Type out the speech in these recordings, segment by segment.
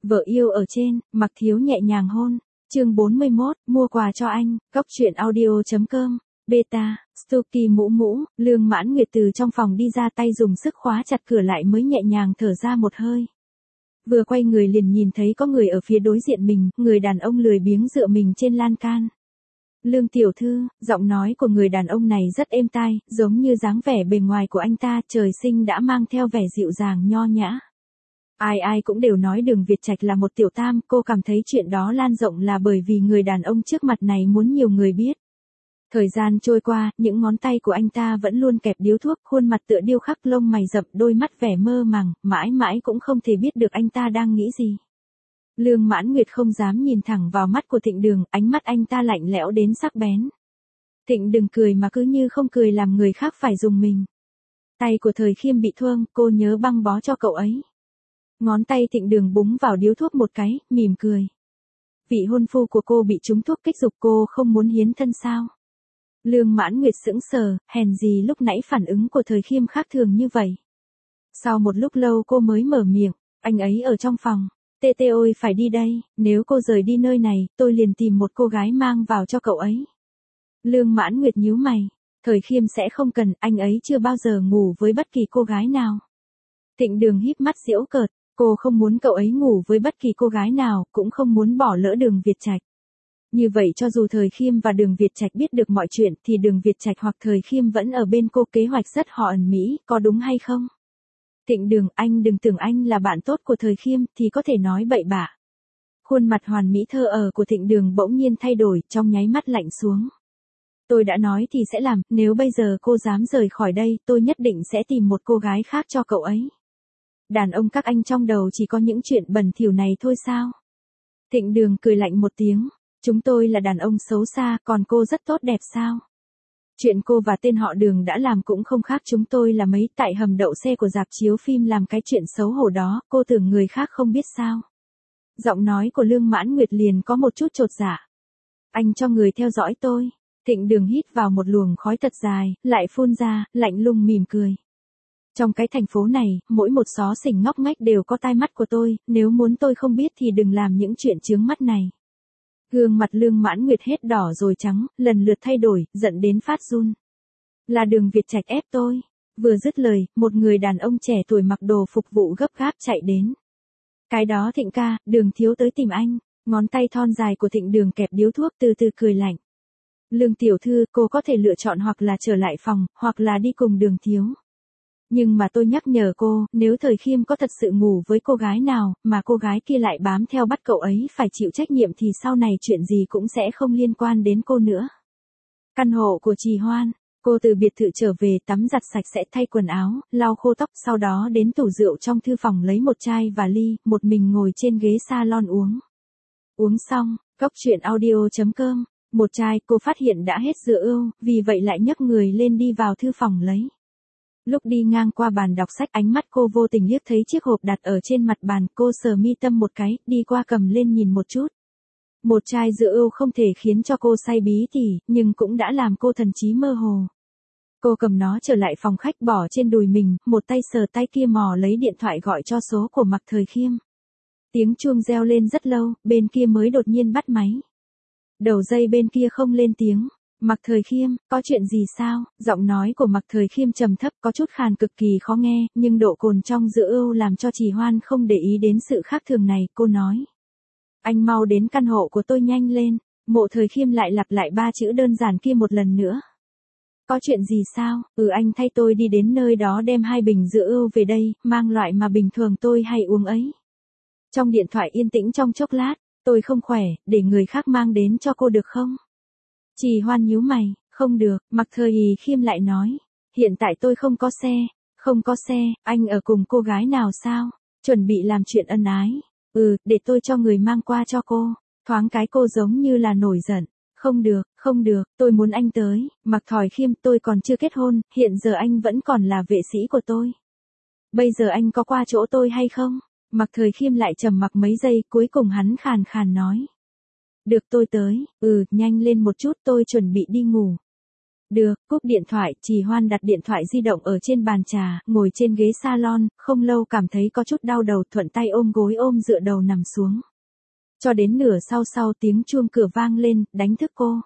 Vợ yêu ở trên, Mặc Thiếu nhẹ nhàng hôn. Chương 41, mua quà cho anh, góc truyện audio.com. Beta, Stuky mũ mũ, Lương Mãn Nguyệt từ trong phòng đi ra, tay dùng sức khóa chặt cửa lại mới nhẹ nhàng thở ra một hơi. Vừa quay người liền nhìn thấy có người ở phía đối diện mình, người đàn ông lười biếng dựa mình trên lan can. Lương tiểu thư, giọng nói của người đàn ông này rất êm tai, giống như dáng vẻ bề ngoài của anh ta trời sinh đã mang theo vẻ dịu dàng nho nhã. Ai ai cũng đều nói Đường Việt Trạch là một tiểu tam, cô cảm thấy chuyện đó lan rộng là bởi vì người đàn ông trước mặt này muốn nhiều người biết. Thời gian trôi qua, những ngón tay của anh ta vẫn luôn kẹp điếu thuốc, khuôn mặt tựa điêu khắc, lông mày rậm, đôi mắt vẻ mơ màng, mãi mãi cũng không thể biết được anh ta đang nghĩ gì. Lương Mãn Nguyệt không dám nhìn thẳng vào mắt của Thịnh Đường, ánh mắt anh ta lạnh lẽo đến sắc bén. Thịnh Đừng cười mà cứ như không cười làm người khác phải rùng mình. Tay của Thời Khiêm bị thương, cô nhớ băng bó cho cậu ấy. Ngón tay Thịnh Đường búng vào điếu thuốc một cái, mỉm cười. Vị hôn phu của cô bị trúng thuốc kích dục, cô không muốn hiến thân sao? Lương Mãn Nguyệt sững sờ, hèn gì lúc nãy phản ứng của Thời Khiêm khác thường như vậy. Sau một lúc lâu cô mới mở miệng, anh ấy ở trong phòng. Tê tê ôi phải đi đây, nếu cô rời đi nơi này, tôi liền tìm một cô gái mang vào cho cậu ấy. Lương Mãn Nguyệt nhíu mày, Thời Khiêm sẽ không cần, anh ấy chưa bao giờ ngủ với bất kỳ cô gái nào. Thịnh Đường híp mắt giễu cợt, cô không muốn cậu ấy ngủ với bất kỳ cô gái nào, cũng không muốn bỏ lỡ Đường Việt Trạch. Như vậy cho dù Thời Khiêm và Đường Việt Trạch biết được mọi chuyện thì Đường Việt Trạch hoặc Thời Khiêm vẫn ở bên cô, kế hoạch rất họ ẩn mỹ, có đúng hay không? Thịnh Đường, anh đừng tưởng anh là bạn tốt của Thời Khiêm thì có thể nói bậy bạ. Khuôn mặt hoàn mỹ thơ ở của Thịnh Đường bỗng nhiên thay đổi, trong nháy mắt lạnh xuống. Tôi đã nói thì sẽ làm, nếu bây giờ cô dám rời khỏi đây, tôi nhất định sẽ tìm một cô gái khác cho cậu ấy. Đàn ông các anh trong đầu chỉ có những chuyện bẩn thỉu này thôi sao? Thịnh Đường cười lạnh một tiếng, chúng tôi là đàn ông xấu xa, còn cô rất tốt đẹp sao? Chuyện cô và tên họ Đường đã làm cũng không khác chúng tôi là mấy, tại hầm đậu xe của rạp chiếu phim làm cái chuyện xấu hổ đó, cô tưởng người khác không biết sao? Giọng nói của Lương Mãn Nguyệt liền có một chút chột dạ. Anh cho người theo dõi tôi. Thịnh Đường hít vào một luồng khói thật dài, lại phun ra, lạnh lùng mỉm cười. Trong cái thành phố này, mỗi một xó xỉnh ngóc ngách đều có tai mắt của tôi, nếu muốn tôi không biết thì đừng làm những chuyện chướng mắt này. Gương mặt Lương Mãn Nguyệt hết đỏ rồi trắng, lần lượt thay đổi, giận đến phát run. Là Đường Việt Trạch ép tôi. Vừa dứt lời, một người đàn ông trẻ tuổi mặc đồ phục vụ gấp gáp chạy đến. Cái đó Thịnh ca, Đường thiếu tới tìm anh. Ngón tay thon dài của Thịnh Đường kẹp điếu thuốc, từ từ cười lạnh. Lương tiểu thư, cô có thể lựa chọn hoặc là trở lại phòng, hoặc là đi cùng Đường thiếu. Nhưng mà tôi nhắc nhở cô, nếu Thời Khiêm có thật sự ngủ với cô gái nào, mà cô gái kia lại bám theo bắt cậu ấy phải chịu trách nhiệm thì sau này chuyện gì cũng sẽ không liên quan đến cô nữa. Căn hộ của Trì Hoan, cô từ biệt thự trở về, tắm giặt sạch sẽ, thay quần áo, lau khô tóc, sau đó đến tủ rượu trong thư phòng lấy một chai và ly, một mình ngồi trên ghế salon uống. Uống xong, góc truyện audio.com, một chai, cô phát hiện đã hết rượu, vì vậy lại nhấc người lên đi vào thư phòng lấy. Lúc đi ngang qua bàn đọc sách, ánh mắt cô vô tình liếc thấy chiếc hộp đặt ở trên mặt bàn, cô sờ mi tâm một cái, đi qua cầm lên nhìn một chút. Một chai rượu không thể khiến cho cô say bí tỉ, nhưng cũng đã làm cô thần trí mơ hồ. Cô cầm nó trở lại phòng khách, bỏ trên đùi mình, một tay sờ tay kia mò lấy điện thoại gọi cho số của Mạc Thời Khiêm. Tiếng chuông reo lên rất lâu, bên kia mới đột nhiên bắt máy. Đầu dây bên kia không lên tiếng. Mạc Thời Khiêm, có chuyện gì sao? Giọng nói của Mạc Thời Khiêm trầm thấp, có chút khàn, cực kỳ khó nghe, nhưng độ cồn trong rượu làm cho Trì Hoan không để ý đến sự khác thường này, cô nói. Anh mau đến căn hộ của tôi nhanh lên. Mộ Thời Khiêm lại lặp lại ba chữ đơn giản kia một lần nữa. Có chuyện gì sao? Anh thay tôi đi đến nơi đó đem 2 bình rượu về đây, mang loại mà bình thường tôi hay uống ấy. Trong điện thoại yên tĩnh trong chốc lát, tôi không khỏe, để người khác mang đến cho cô được không? Trì Hoan nhíu mày, không được, Mạc Thời Khiêm lại nói. Hiện tại tôi không có xe. Không có xe, anh ở cùng cô gái nào sao? Chuẩn bị làm chuyện ân ái. Để tôi cho người mang qua cho cô. Thoáng cái cô giống như là nổi giận. Không được, tôi muốn anh tới. Mạc Thời Khiêm, tôi còn chưa kết hôn, hiện giờ anh vẫn còn là vệ sĩ của tôi. Bây giờ anh có qua chỗ tôi hay không? Mạc Thời Khiêm lại trầm mặc mấy giây, cuối cùng hắn khàn khàn nói. Được tôi tới, nhanh lên một chút, tôi chuẩn bị đi ngủ. Được, cúp điện thoại, Trì Hoan đặt điện thoại di động ở trên bàn trà, ngồi trên ghế salon, không lâu cảm thấy có chút đau đầu, thuận tay ôm gối ôm dựa đầu nằm xuống. Cho đến nửa sau tiếng chuông cửa vang lên, đánh thức cô.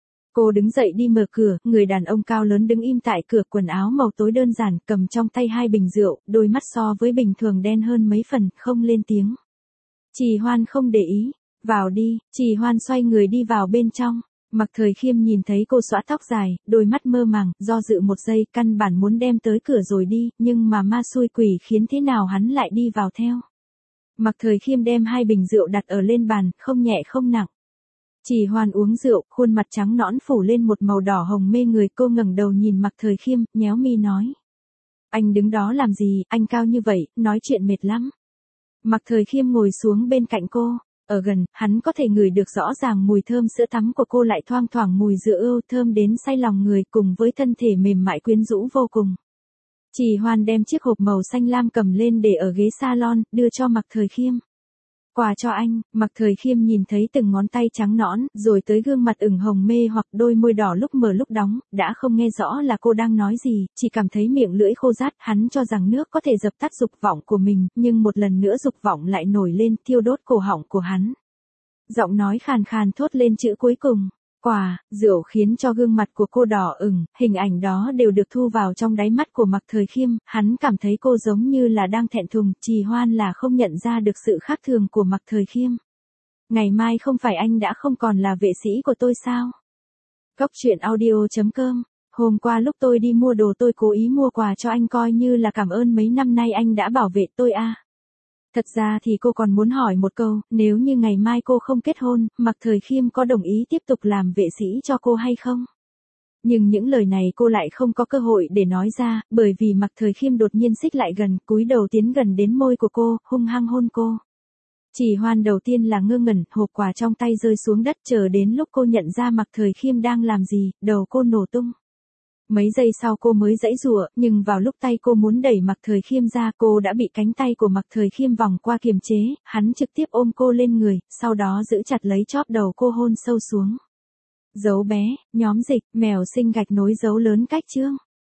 Cô đứng dậy đi mở cửa, người đàn ông cao lớn đứng im tại cửa, quần áo màu tối đơn giản, cầm trong tay 2 bình rượu, đôi mắt so với bình thường đen hơn mấy phần, không lên tiếng. Trì Hoan không để ý, vào đi, Trì Hoan xoay người đi vào bên trong. Mạc Thời Khiêm nhìn thấy cô xõa tóc dài, đôi mắt mơ màng, do dự một giây, căn bản muốn đem tới cửa rồi đi, nhưng mà ma xui quỷ khiến thế nào hắn lại đi vào theo. Mạc Thời Khiêm đem 2 bình rượu đặt ở lên bàn, không nhẹ không nặng. Trì Hoan uống rượu, khuôn mặt trắng nõn phủ lên một màu đỏ hồng mê người, cô ngẩng đầu nhìn Mạc Thời Khiêm, nhéo mi nói. Anh đứng đó làm gì, anh cao như vậy, nói chuyện mệt lắm. Mạc Thời Khiêm ngồi xuống bên cạnh cô, ở gần, hắn có thể ngửi được rõ ràng mùi thơm sữa tắm của cô, lại thoang thoảng mùi rượu ưu thơm đến say lòng người, cùng với thân thể mềm mại quyến rũ vô cùng. Trì Hoan đem chiếc hộp màu xanh lam cầm lên để ở ghế salon, đưa cho Mạc Thời Khiêm. Quà cho anh. Mạc Thời Khiêm nhìn thấy từng ngón tay trắng nõn, rồi tới gương mặt ửng hồng mê hoặc đôi môi đỏ lúc mở lúc đóng, đã không nghe rõ là cô đang nói gì, chỉ cảm thấy miệng lưỡi khô rát, hắn cho rằng nước có thể dập tắt dục vọng của mình, nhưng một lần nữa dục vọng lại nổi lên, thiêu đốt cổ họng của hắn. Giọng nói khàn khàn thốt lên chữ cuối cùng. Quà, rượu khiến cho gương mặt của cô đỏ ửng, hình ảnh đó đều được thu vào trong đáy mắt của Mạc Thời Khiêm, hắn cảm thấy cô giống như là đang thẹn thùng, Trì Hoan là không nhận ra được sự khác thường của Mạc Thời Khiêm. Ngày mai không phải anh đã không còn là vệ sĩ của tôi sao? Cốc truyện audio.com. Hôm qua lúc tôi đi mua đồ tôi cố ý mua quà cho anh coi như là cảm ơn mấy năm nay anh đã bảo vệ tôi à. Thật ra thì cô còn muốn hỏi một câu, nếu như ngày mai cô không kết hôn, Mạc Thời Khiêm có đồng ý tiếp tục làm vệ sĩ cho cô hay không? Nhưng những lời này cô lại không có cơ hội để nói ra, bởi vì Mạc Thời Khiêm đột nhiên xích lại gần, cúi đầu tiến gần đến môi của cô, hung hăng hôn cô. Trì Hoan đầu tiên là ngơ ngẩn, hộp quà trong tay rơi xuống đất, chờ đến lúc cô nhận ra Mạc Thời Khiêm đang làm gì, đầu cô nổ tung. Mấy giây sau cô mới giãy giụa, nhưng vào lúc tay cô muốn đẩy Mạc Thời Khiêm ra, cô đã bị cánh tay của Mạc Thời Khiêm vòng qua kiềm chế, hắn trực tiếp ôm cô lên người, sau đó giữ chặt lấy chóp đầu cô hôn sâu xuống. Dấu bé, nhóm dịch, mèo sinh gạch nối dấu lớn cách chương.